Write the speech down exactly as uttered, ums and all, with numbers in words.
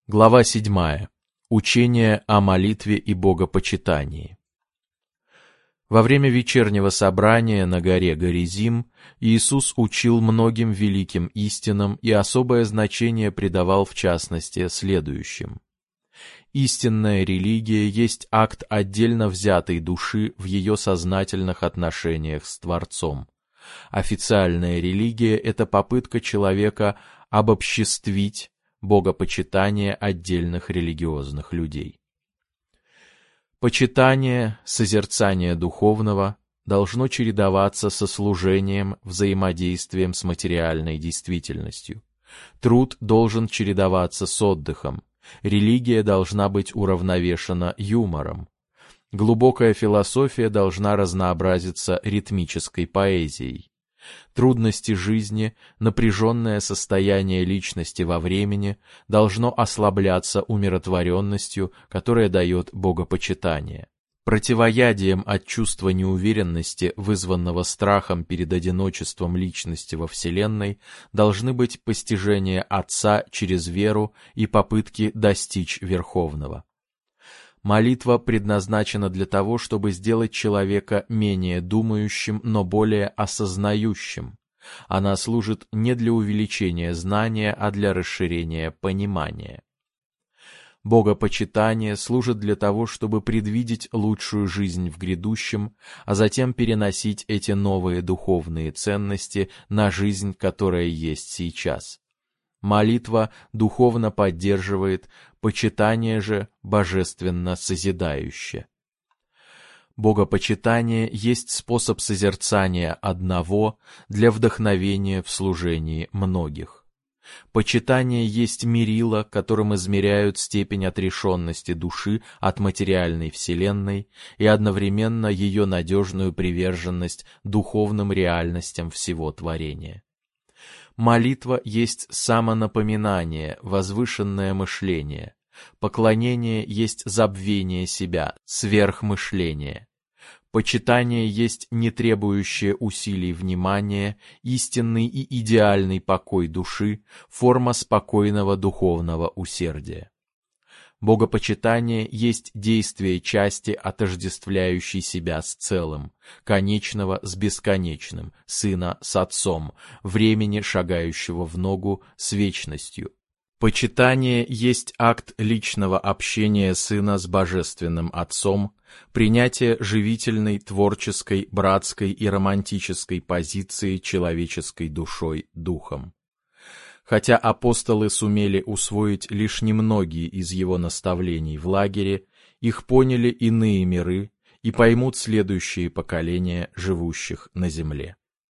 Глава седьмая. Учение о молитве и богопочитании. Во время вечернего собрания на горе Горизим Иисус учил многим великим истинам и особое значение придавал в частности следующим. Истинная религия есть акт отдельно взятой души в ее сознательных отношениях с Творцом. Официальная религия — это попытка человека обобществить богопочитание отдельных религиозных людей. Почитание, созерцание духовного должно чередоваться со служением, взаимодействием с материальной действительностью. Труд должен чередоваться с отдыхом. Религия должна быть уравновешена юмором. Глубокая философия должна разнообразиться ритмической поэзией. Трудности жизни, напряженное состояние личности во времени должно ослабляться умиротворенностью, которая дает богопочитание. Противоядием от чувства неуверенности, вызванного страхом перед одиночеством личности во Вселенной, должны быть постижение Отца через веру и попытки достичь Верховного. Молитва предназначена для того, чтобы сделать человека менее думающим, но более осознающим. Она служит не для увеличения знания, а для расширения понимания. Богопочитание служит для того, чтобы предвидеть лучшую жизнь в грядущем, а затем переносить эти новые духовные ценности на жизнь, которая есть сейчас. Молитва духовно поддерживает, почитание же божественно созидающе. Богопочитание есть способ созерцания одного для вдохновения в служении многих. Почитание есть мерило, которым измеряют степень отрешенности души от материальной вселенной и одновременно ее надежную приверженность духовным реальностям всего творения. Молитва есть самонапоминание, возвышенное мышление. Поклонение есть забвение себя, сверхмышление. Почитание есть не требующее усилий внимание, истинный и идеальный покой души, форма спокойного духовного усердия. Богопочитание есть действие части, отождествляющей себя с целым, конечного с бесконечным, сына с отцом, времени, шагающего в ногу с вечностью. Почитание есть акт личного общения сына с божественным отцом, принятие живительной, творческой, братской и романтической позиции человеческой душой духом. Хотя апостолы сумели усвоить лишь немногие из его наставлений в лагере, их поняли иные миры и поймут следующие поколения живущих на земле.